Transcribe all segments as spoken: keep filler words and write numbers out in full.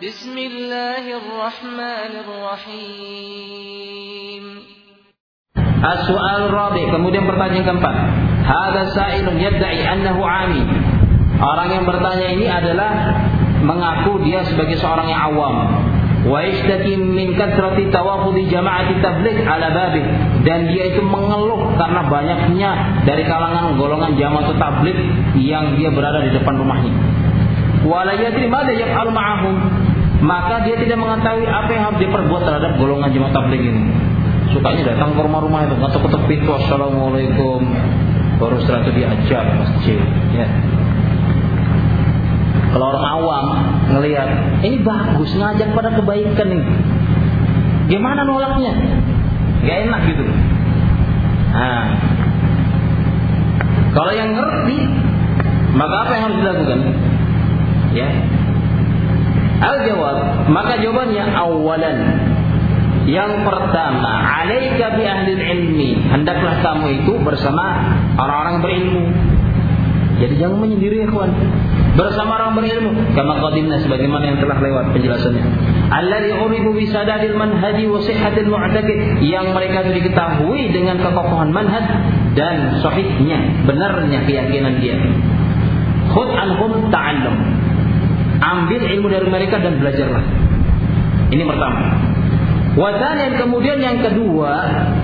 Bismillahirrahmanirrahim. As-su'al rabi, kemudian pertanyaan keempat. Hadza sa'ilun yad'i annahu 'ami. Orang yang bertanya ini adalah mengaku dia sebagai seorang yang awam. Wa yashtaki min kathrati tawafudi jama'ati tabligh ala babih, dan dia itu mengeluh karena banyaknya dari kalangan golongan jamaah tabligh yang dia berada di depan rumahnya. Wa la yadri ma yaf'al ma'ahum, maka dia tidak mengetahui apa yang harus diperbuat terhadap golongan jamaah tabligh ini. Sukanya datang ke rumah-rumah itu, ngetok-ngetok pintu, assalamualaikum, baru setelah itu diajak masjid, ya. Kalau orang awam ngelihat ini bagus, ngajak pada kebaikan nih, gimana nolaknya? Gak enak gitu. Nah, kalau yang ngerti, maka apa yang harus dilakukan? Ya, al-jawab, maka jawabannya awalan, yang pertama, alaika bi ahli ilmi, hendaklah kamu itu bersama orang-orang berilmu. Jadi jangan menyendiri, ikhwan. Bersama orang berilmu, kama qadimna, sebagaimana yang telah lewat penjelasannya. Alladzi uribu bi sadadil manhaji wa sihhatil mu'taqid, yang mereka itu diketahui dengan kekokohan manhaj dan sahihnya, benarnya keyakinan dia. Khudh anhum ta'allum, ambil ilmu dari mereka dan belajarlah. Ini pertama. Wa tsaniyan, kemudian yang kedua,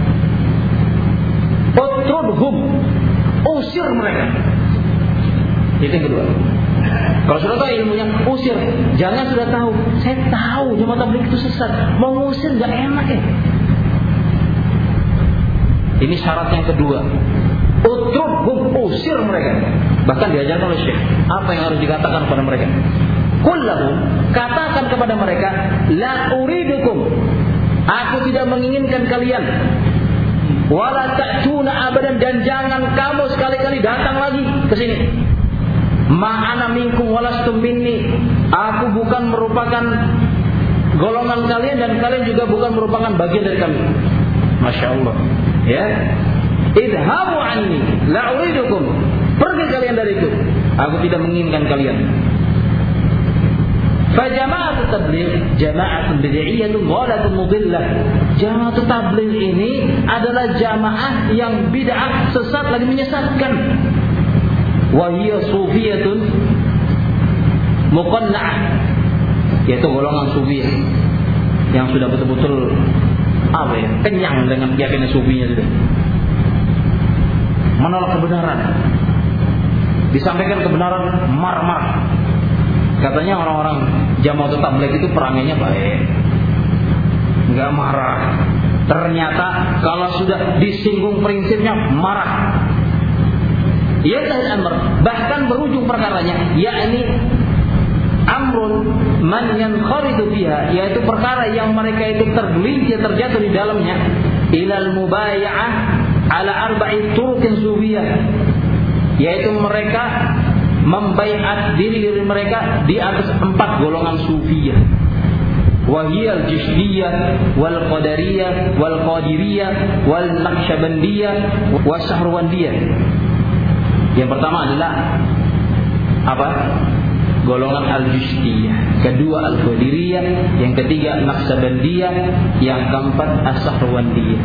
utrudhum, usir mereka. Itu yang kedua. Kalau sudah tahu ilmunya, usir. Jangan sudah tahu, saya tahu jamaah tabligh itu sesat, mau ngusir gak enak ya. Ini syarat yang kedua. Utrudhum, usir mereka. Bahkan diajarkan oleh Syekh apa yang harus dikatakan kepada mereka. Qul lahum, katakan kepada mereka, la uridukum, aku tidak menginginkan kalian. Wala ta'tuna abadan, dan jangan kamu sekali-kali datang lagi ke sini. Ma'ana minkum walastum minni, aku bukan merupakan golongan kalian dan kalian juga bukan merupakan bagian dari kami. Masya Allah, ya. Idhabu anni la uridukum, pergi kalian dariku, aku tidak menginginkan kalian. Fa jama'atu tabligh jama'atun bid'iyyatun dhalatun mudillah. Jama'atu tabligh ini adalah jamaah yang bid'ah, sesat lagi menyesatkan. Wa hiya sufiyatun muqanna'ah, yaitu golongan sufiyah yang sudah betul-betul apa ya, kenyang dengan keyakinan sufinya sudah. Menolak kebenaran. Disampaikan kebenaran marah-marah. Katanya orang-orang jamaah tabligh itu perangainya baik, enggak marah. Ternyata kalau sudah disinggung prinsipnya marah. Yaitu amr, bahkan berujung perkaranya, yakni amrun man yankharidu fiha, yaitu perkara yang mereka itu tergelincir, terjatuh di dalamnya, ilal mubaya'ah ala arba'i turuqin sufiyah, yaitu mereka membaiat diri diri mereka di atas empat golongan sufiyah. Wahiyal Jishdiyah wal Qadariyah wal Qadiriyah wal Naqsyabandiyah wal Sahrwandiyah. Yang pertama adalah apa? Golongan Al-Jishdiyah, kedua Al-Qadiriyah, yang ketiga Naqsyabandiyah, yang keempat As-Sahrwandiyah.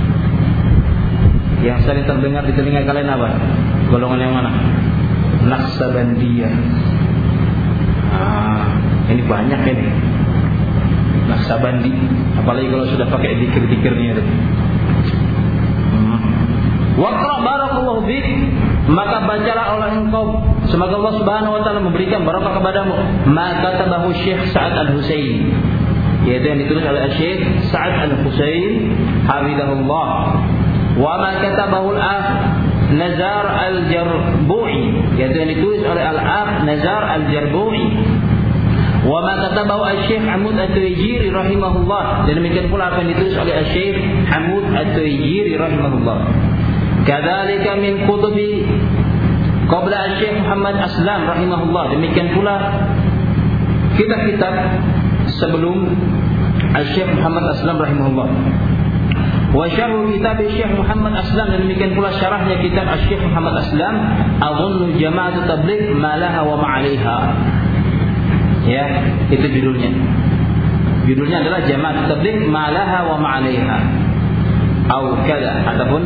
Yang sering terdengar di telinga kalian apa? Golongan yang mana? Naqsyabandiyah. Ah, ini banyak ini. Naqsyabandi, apalagi kalau sudah pakai zikir-zikirnya itu. Hmm. Waqra barakallahu fik, maka bacalah oleh engkau, semoga Allah Subhanahu wa taala memberikan barakah kepadamu, ma katabahu Syekh Sa'ad Al-Husain, yaitu yang ditulis oleh Syekh Sa'ad Al-Husain hafizahullah, wa ma katabahu al-akh Nazar Al-Jarbu'i, yaitu yang ditulis oleh al-akh Nazar Al-Jarbu'i, wa ma katabahu Syekh Hamud At-Tuwaijiri rahimahullah, dan demikian pula apa yang ditulis oleh Syekh Hamud At-Tuwaijiri rahimahullah. Kadzalika min kutubi qabla Syekh Muhammad Aslam rahimahullah, demikian pula kitab-kitab sebelum Syekh Muhammad Aslam rahimahullah. Wa syarh kitab Syekh Muhammad Aslam, dan demikian pula syarahnya kitab Syekh Muhammad Aslam, adhunnu jama'atu tabligh ma laha wa ma 'alaiha. Ya, itu judulnya. Judulnya adalah Jamaat Tabligh Ma'laha wa Ma'alaiha. Au kada ataupun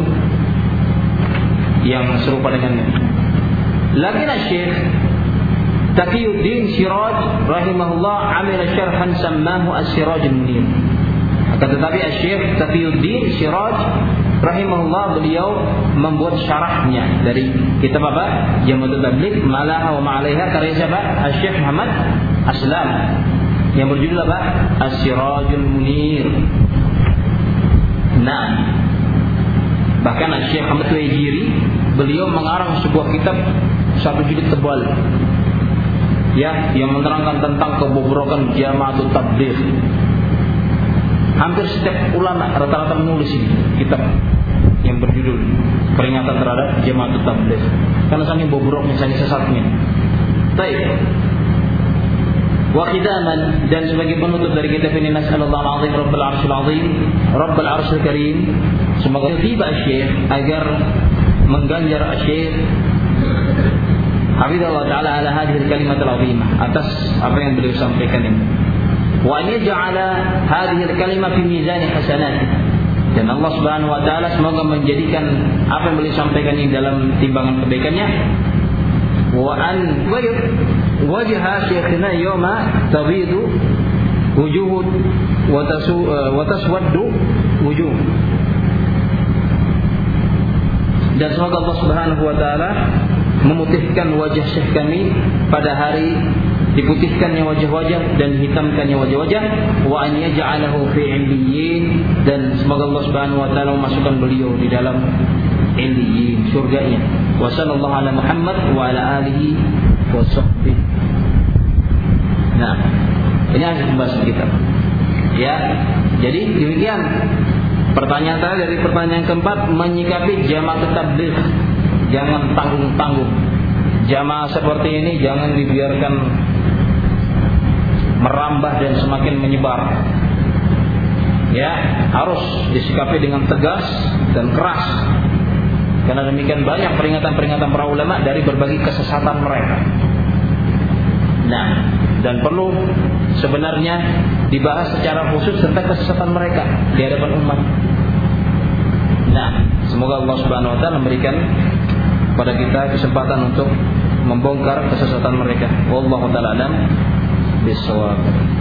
yang serupa dengannya. Lakin Syekh Taqiyuddin Siraj rahimahullah amila syarhan sammahu As-Siraj Al-Munir. Akan tetapi Syekh Taqiyuddin Siraj rahimahullah beliau membuat syarahnya dari kitab apa? Jamaat Tabligh Ma'laha wa Ma'alaiha karya siapa? Syekh Muhammad Aslam yang berjudul apa? As-Sirajul Munir. Nah, bahkan Syekh Ahmad Tuwaijiri beliau mengarang sebuah kitab satu jilid tebal, ya, yang menerangkan tentang kebobrokan Jamaatul Tabligh. Hampir setiap ulama rata-rata menulis ini kitab yang berjudul peringatan terhadap Jamaatul Tabligh karena saking bobroknya, saking sesatnya. Baik. Wa khidaman, dan sebagai penutup dari kitab ini, nasallallahu alazim rabbul arsyil azim rabbul arsyil karim, semoga tiba Syekh agar mengganjar Syekh hafizallahu taala ala hadhihi kalimat al-azimah, atas apa yang beliau sampaikan ini. Wa an yaj'ala hadhihi al-kalimah fi mizan hasanat, dan Allah Subhanahu wa taala semoga menjadikan apa yang beliau sampaikan ini dalam timbangan kebaikannya. Wa an wajha syekhina yawma tabidu wujuh wa taswaddu wujuh, dan semoga Allah Subhanahu wa taala memutihkan wajah syekh kami pada hari diputihkannya wajah-wajah dan dihitamkannya wajah-wajah. Wa an yaj'alahu fi 'illiyyin, dan semoga Allah Subhanahu wa taala memasukkan beliau di dalam Illiyin, surganya. Wa sallallahu ala Muhammad wa ala alihi wa sahbihi. Nah, ini hasil pembahasan kita. Ya, jadi demikian pertanyaan tadi dari pertanyaan keempat, menyikapi Jamaat Tabligh. Jangan tanggung-tanggung. Jamaah seperti ini jangan dibiarkan merambah dan semakin menyebar. Ya, harus disikapi dengan tegas dan keras. Karena demikian banyak peringatan-peringatan para ulama dari berbagai kesesatan mereka. Nah, dan perlu sebenarnya dibahas secara khusus tentang kesesatan mereka di hadapan umat. Nah, semoga Allah Subhanahu wa taala memberikan pada kita kesempatan untuk membongkar kesesatan mereka. Wallahu taala alam bissawab.